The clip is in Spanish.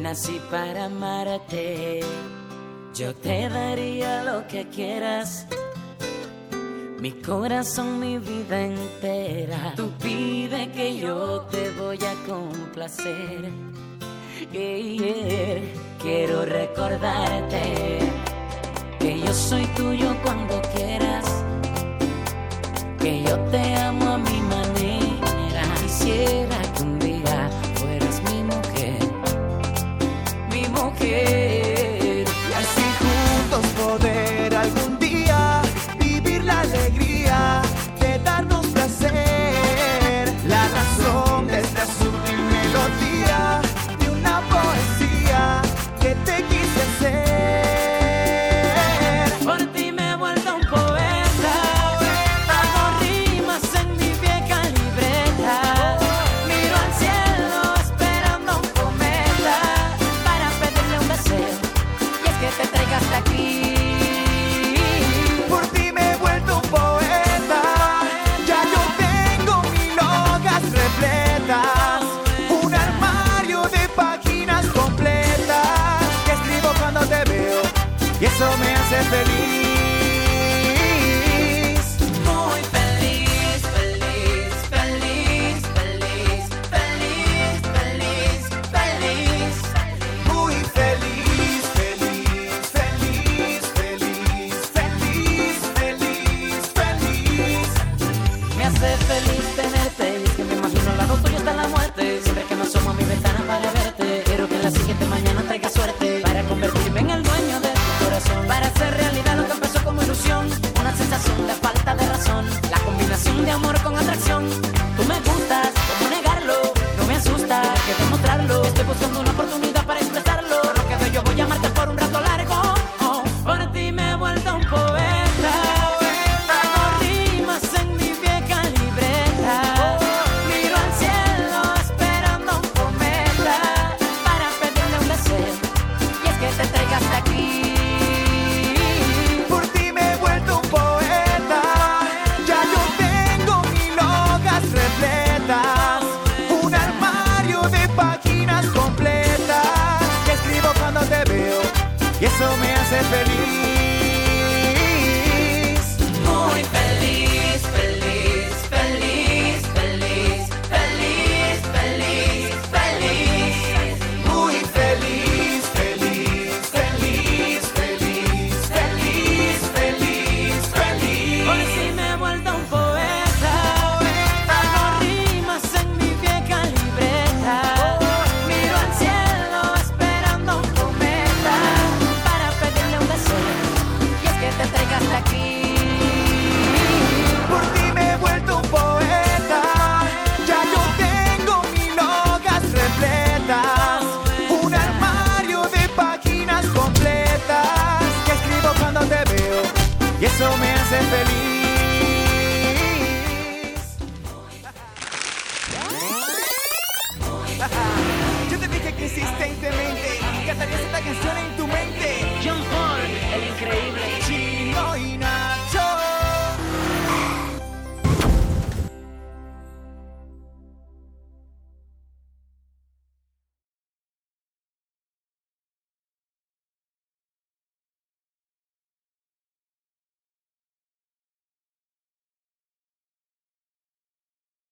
nací para amarte. Yo te daría lo que quieras, mi corazón, mi vida entera. Tú pide que yo te voy a complacer. Quiero recordarte que yo soy tuyo cuando quieras, que yo te amo a mi manera. Quisiera que un día fueras mi mujer, mi mujer. Y así juntos poder algún día vivir la alegría de darnos placer. La razón de esta sutil melodía de una poesía que te quise hacer. Por ti me he vuelto un poeta, hago rimas en mi vieja libreta. Miro al cielo esperando un cometa para pedirle un deseo, y es que te traiga hasta aquí. Por ti me he vuelto un poeta, ya yo tengo mil hojas repletas, un armario de páginas completas que escribo cuando te veo y eso me hace feliz. Muy feliz, feliz, feliz, feliz, feliz, feliz, feliz. Muy feliz, feliz, feliz, feliz, feliz, feliz, feliz. Me hace feliz tenerte, y es que me imagino al lado tuyo hasta la muerte. Siempre que me asomo a mi ventana para verte, quiero que en la siguiente mañana traiga suerte para convertirme en el dueño de tu corazón, para hacer realidad lo que empezó como ilusión, una sensación de falta de razón, la combinación de amor con atracción. Tú me gustas, ¿cómo negarlo? No me asusta, hay que demostrarlo. Estoy buscando una oportunidad para expresarlo. Por lo que veo yo voy a amarte por un rato largo. Por ti me he vuelto un poeta, hago rimas en mi vieja libreta. Miro al cielo esperando un cometa para pedirle un deseo, y es que te traiga hasta aquí. Por ti me he vuelto un poeta, ya yo tengo mil hojas repletas, un armario de páginas completas que escribo cuando te veo y eso me hace feliz.